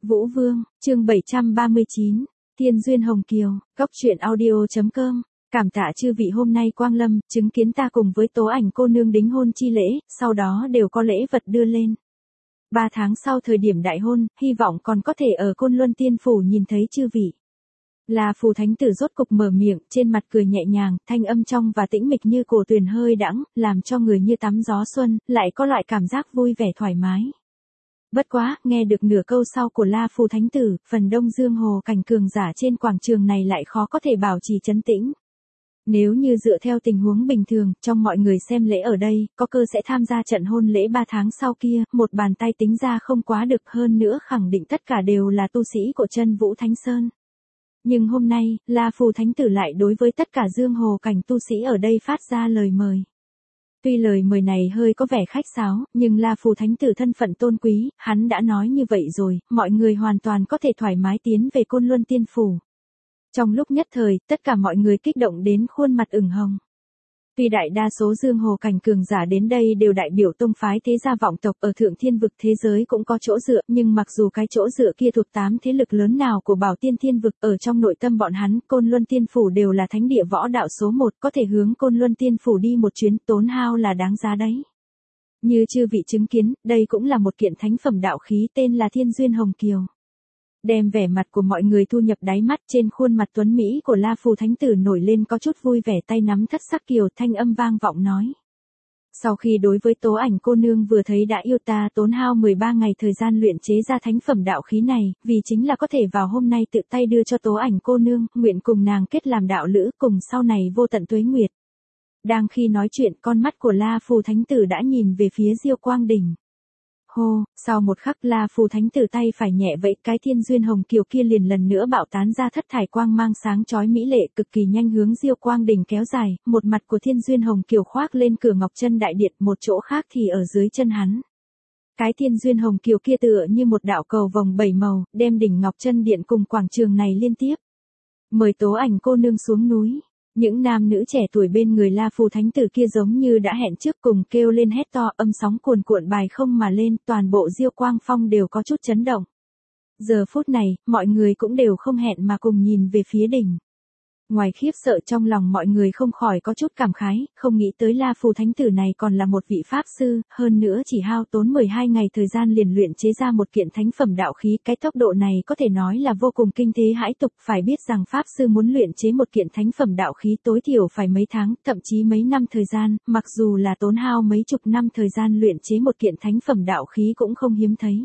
Vũ Vương, chương 739, Thiên Duyên Hồng Kiều, Cốc truyện audio.com. Cảm tạ chư vị hôm nay quang lâm, chứng kiến ta cùng với Tố Ảnh cô nương đính hôn chi lễ, sau đó đều có lễ vật đưa lên. 3 tháng sau thời điểm đại hôn, hy vọng còn có thể ở Côn Luân Tiên Phủ nhìn thấy chư vị. La Phù Thánh Tử rốt cục mở miệng, trên mặt cười nhẹ nhàng, thanh âm trong và tĩnh mịch như cổ tuyền hơi đãng, làm cho người như tắm gió xuân, lại có loại cảm giác vui vẻ thoải mái. Bất quá, nghe được nửa câu sau của La Phù Thánh Tử, phần Đông Dương Hồ cảnh cường giả trên quảng trường này lại khó có thể bảo trì trấn tĩnh. Nếu như dựa theo tình huống bình thường, trong mọi người xem lễ ở đây, có cơ sẽ tham gia trận hôn lễ 3 tháng sau kia, một bàn tay tính ra không quá được, hơn nữa khẳng định tất cả đều là tu sĩ của Chân Vũ Thánh Sơn. Nhưng hôm nay, La Phù Thánh Tử lại đối với tất cả Dương Hồ cảnh tu sĩ ở đây phát ra lời mời. Tuy lời mời này hơi có vẻ khách sáo, nhưng La Phù Thánh Tử thân phận tôn quý, hắn đã nói như vậy rồi, mọi người hoàn toàn có thể thoải mái tiến về Côn Luân Tiên Phủ. Trong lúc nhất thời, tất cả mọi người kích động đến khuôn mặt ửng hồng. Tuy đại đa số Dương Hồ cảnh cường giả đến đây đều đại biểu tông phái thế gia vọng tộc ở Thượng Thiên vực thế giới cũng có chỗ dựa, nhưng mặc dù cái chỗ dựa kia thuộc 8 thế lực lớn nào của Bảo Tiên Thiên vực, ở trong nội tâm bọn hắn, Côn Luân Tiên Phủ đều là thánh địa võ đạo số 1, có thể hướng Côn Luân Tiên Phủ đi một chuyến, tốn hao là đáng giá đấy. Như chư vị chứng kiến, đây cũng là một kiện thánh phẩm đạo khí tên là Thiên Duyên Hồng Kiều. Đem vẻ mặt của mọi người thu nhập đáy mắt, trên khuôn mặt tuấn Mỹ của La Phù Thánh Tử nổi lên có chút vui vẻ, tay nắm thất sắc kiều, thanh âm vang vọng nói. Sau khi đối với Tố Ảnh cô nương vừa thấy đã yêu ta tốn hao 13 ngày thời gian luyện chế ra thánh phẩm đạo khí này, vì chính là có thể vào hôm nay tự tay đưa cho Tố Ảnh cô nương, nguyện cùng nàng kết làm đạo lữ, cùng sau này vô tận tuế nguyệt. Đang khi nói chuyện, con mắt của La Phù Thánh Tử đã nhìn về phía Diêu Quang Đỉnh. Hô, sau một khắc La Phù Thánh Tử tay phải nhẹ vậy, cái Thiên Duyên Hồng Kiều kia liền lần nữa bạo tán ra thất thải quang mang sáng chói mỹ lệ, cực kỳ nhanh hướng Diêu Quang Đỉnh kéo dài, một mặt của Thiên Duyên Hồng Kiều khoác lên cửa Ngọc Chân Đại Điện, một chỗ khác thì ở dưới chân hắn. Cái Thiên Duyên Hồng Kiều kia tựa như một đạo cầu vồng 7 màu, đem đỉnh Ngọc Chân Điện cùng quảng trường này liên tiếp. Mời Tố Ảnh cô nương xuống núi. Những nam nữ trẻ tuổi bên người La Phù Thánh Tử kia giống như đã hẹn trước, cùng kêu lên hét to, âm sóng cuồn cuộn bài không mà lên, toàn bộ Diêu Quang Phong đều có chút chấn động. Giờ phút này, mọi người cũng đều không hẹn mà cùng nhìn về phía đỉnh. Ngoài khiếp sợ, trong lòng mọi người không khỏi có chút cảm khái, không nghĩ tới La Phù Thánh Tử này còn là một vị pháp sư, hơn nữa chỉ hao tốn 12 ngày thời gian liền luyện chế ra một kiện thánh phẩm đạo khí, cái tốc độ này có thể nói là vô cùng kinh thế hãi tục, phải biết rằng pháp sư muốn luyện chế một kiện thánh phẩm đạo khí tối thiểu phải mấy tháng, thậm chí mấy năm thời gian, mặc dù là tốn hao mấy chục năm thời gian luyện chế một kiện thánh phẩm đạo khí cũng không hiếm thấy.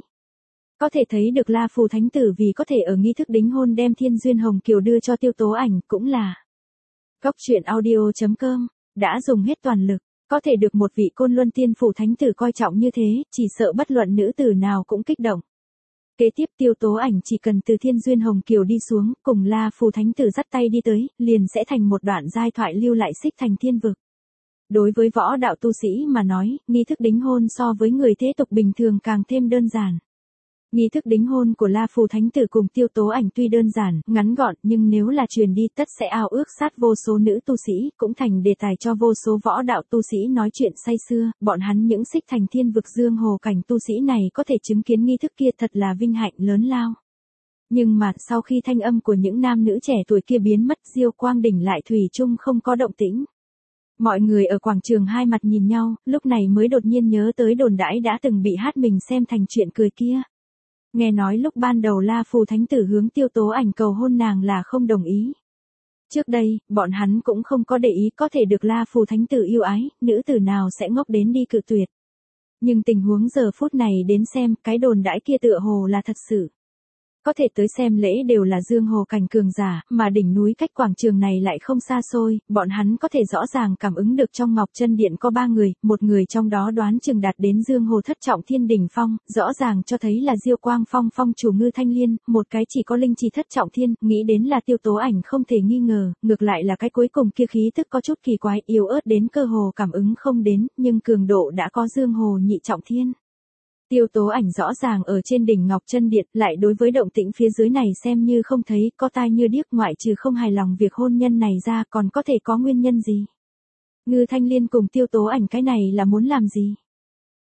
Có thể thấy được La Phù Thánh Tử vì có thể ở nghi thức đính hôn đem Thiên Duyên Hồng Kiều đưa cho Tiêu Tố Ảnh cũng là Cốc truyện audio.com, đã dùng hết toàn lực, có thể được một vị Côn Luân Tiên Phủ Thánh Tử coi trọng như thế, chỉ sợ bất luận nữ tử nào cũng kích động. Kế tiếp Tiêu Tố Ảnh chỉ cần từ Thiên Duyên Hồng Kiều đi xuống, cùng La Phù Thánh Tử dắt tay đi tới, liền sẽ thành một đoạn giai thoại lưu lại xích thành thiên vực. Đối với võ đạo tu sĩ mà nói, nghi thức đính hôn so với người thế tục bình thường càng thêm đơn giản. Nghi thức đính hôn của La Phù Thánh Tử cùng Tiêu Tố Ảnh tuy đơn giản, ngắn gọn, nhưng nếu là truyền đi tất sẽ ao ước sát vô số nữ tu sĩ, cũng thành đề tài cho vô số võ đạo tu sĩ nói chuyện say sưa, bọn hắn những xích thành thiên vực Dương Hồ cảnh tu sĩ này có thể chứng kiến nghi thức kia thật là vinh hạnh lớn lao. Nhưng mà, sau khi thanh âm của những nam nữ trẻ tuổi kia biến mất, Diêu Quang Đỉnh lại thủy chung không có động tĩnh. Mọi người ở quảng trường hai mặt nhìn nhau, lúc này mới đột nhiên nhớ tới đồn đãi đã từng bị hát mình xem thành chuyện cười kia. Nghe nói lúc ban đầu La Phù Thánh Tử hướng Tiêu Tố Ảnh cầu hôn nàng là không đồng ý. Trước đây, bọn hắn cũng không có để ý, có thể được La Phù Thánh Tử yêu ái, nữ tử nào sẽ ngốc đến đi cự tuyệt. Nhưng tình huống giờ phút này đến xem, cái đồn đãi kia tựa hồ là thật sự. Có thể tới xem lễ đều là Dương Hồ cảnh cường giả, mà đỉnh núi cách quảng trường này lại không xa xôi, bọn hắn có thể rõ ràng cảm ứng được trong Ngọc Chân Điện có 3 người, một người trong đó đoán chừng đạt đến Dương Hồ thất trọng thiên đỉnh phong, rõ ràng cho thấy là Diêu Quang Phong phong chủ Ngư Thanh Liên, một cái chỉ có linh chi thất trọng thiên, nghĩ đến là Tiêu Tố Ảnh không thể nghi ngờ, ngược lại là cái cuối cùng kia khí tức có chút kỳ quái, yếu ớt đến cơ hồ cảm ứng không đến, nhưng cường độ đã có Dương Hồ nhị trọng thiên. Tiêu Tố Ảnh rõ ràng ở trên đỉnh Ngọc Chân Điện, lại đối với động tĩnh phía dưới này xem như không thấy, có tai như điếc, ngoại trừ không hài lòng việc hôn nhân này ra còn có thể có nguyên nhân gì. Ngư Thanh Liên cùng Tiêu Tố Ảnh cái này là muốn làm gì?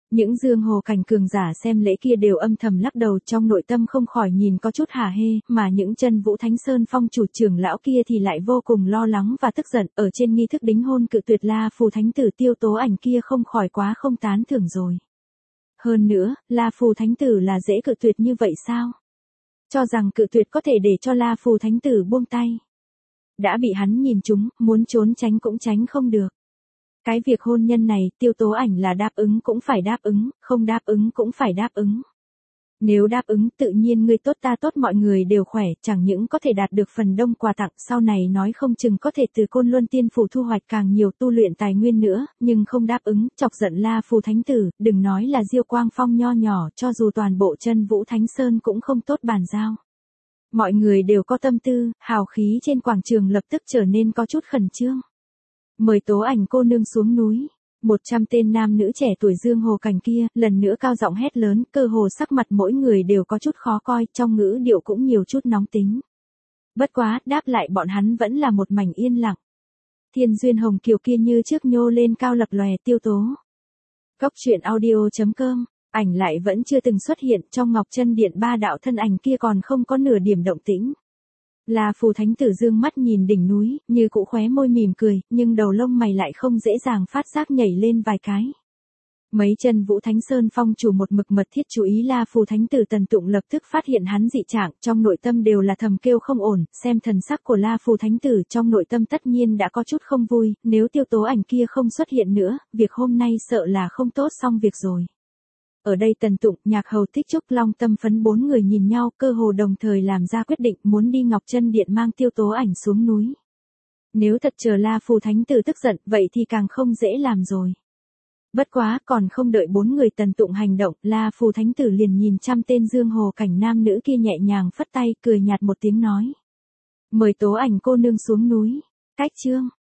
Những dương hồ cảnh cường giả xem lễ kia đều âm thầm lắc đầu, trong nội tâm không khỏi nhìn có chút hả hê, mà những chân Vũ Thánh Sơn Phong chủ trưởng lão kia thì lại vô cùng lo lắng và tức giận, ở trên nghi thức đính hôn cự tuyệt La Phù Thánh Tử Tiêu Tố Ảnh kia không khỏi quá không tán thưởng rồi. Hơn nữa, La Phù Thánh Tử là dễ cự tuyệt như vậy sao? Cho rằng cự tuyệt có thể để cho La Phù Thánh Tử buông tay. Đã bị hắn nhìn trúng, muốn trốn tránh cũng tránh không được. Cái việc hôn nhân này, Tiêu Tố Ảnh là đáp ứng cũng phải đáp ứng, không đáp ứng cũng phải đáp ứng. Nếu đáp ứng tự nhiên người tốt ta tốt mọi người đều khỏe, chẳng những có thể đạt được phần đông quà tặng, sau này nói không chừng có thể từ Côn Luân Tiên Phủ thu hoạch càng nhiều tu luyện tài nguyên nữa, nhưng không đáp ứng, chọc giận La Phù Thánh Tử, đừng nói là Diêu Quang Phong nho nhỏ, cho dù toàn bộ chân Vũ Thánh Sơn cũng không tốt bàn giao. Mọi người đều có tâm tư, hào khí trên quảng trường lập tức trở nên có chút khẩn trương. Mời Tố Ảnh cô nương xuống núi. 100 tên nam nữ trẻ tuổi dương hồ cảnh kia, lần nữa cao giọng hét lớn, cơ hồ sắc mặt mỗi người đều có chút khó coi, trong ngữ điệu cũng nhiều chút nóng tính. Bất quá, đáp lại bọn hắn vẫn là một mảnh yên lặng. Thiên duyên hồng kiều kia như trước nhô lên cao lập lòe Tiêu Tố. Góc truyện audio.com, ảnh lại vẫn chưa từng xuất hiện, trong Ngọc Chân Điện ba đạo thân ảnh kia còn không có nửa điểm động tĩnh. La Phù Thánh Tử dương mắt nhìn đỉnh núi, như cụ khóe môi mỉm cười, nhưng đầu lông mày lại không dễ dàng phát giác nhảy lên vài cái. Mấy chân Vũ Thánh Sơn Phong chủ một mực mật thiết chú ý La Phù Thánh Tử Tần Tụng lập tức phát hiện hắn dị trạng, trong nội tâm đều là thầm kêu không ổn, xem thần sắc của La Phù Thánh Tử trong nội tâm tất nhiên đã có chút không vui, nếu Tiêu Tố Ảnh kia không xuất hiện nữa, việc hôm nay sợ là không tốt xong việc rồi. Ở đây Tần Tụng, Nhạc Hầu Tích Trúc Long Tâm Phấn bốn người nhìn nhau, cơ hồ đồng thời làm ra quyết định muốn đi Ngọc Chân Điện mang Tiêu Tố Ảnh xuống núi. Nếu thật chờ La Phù Thánh Tử tức giận, vậy thì càng không dễ làm rồi. Bất quá, còn không đợi bốn người Tần Tụng hành động, La Phù Thánh Tử liền nhìn 100 tên dương hồ cảnh nam nữ kia nhẹ nhàng phất tay, cười nhạt một tiếng nói. Mời Tố Ảnh cô nương xuống núi. Cách chương.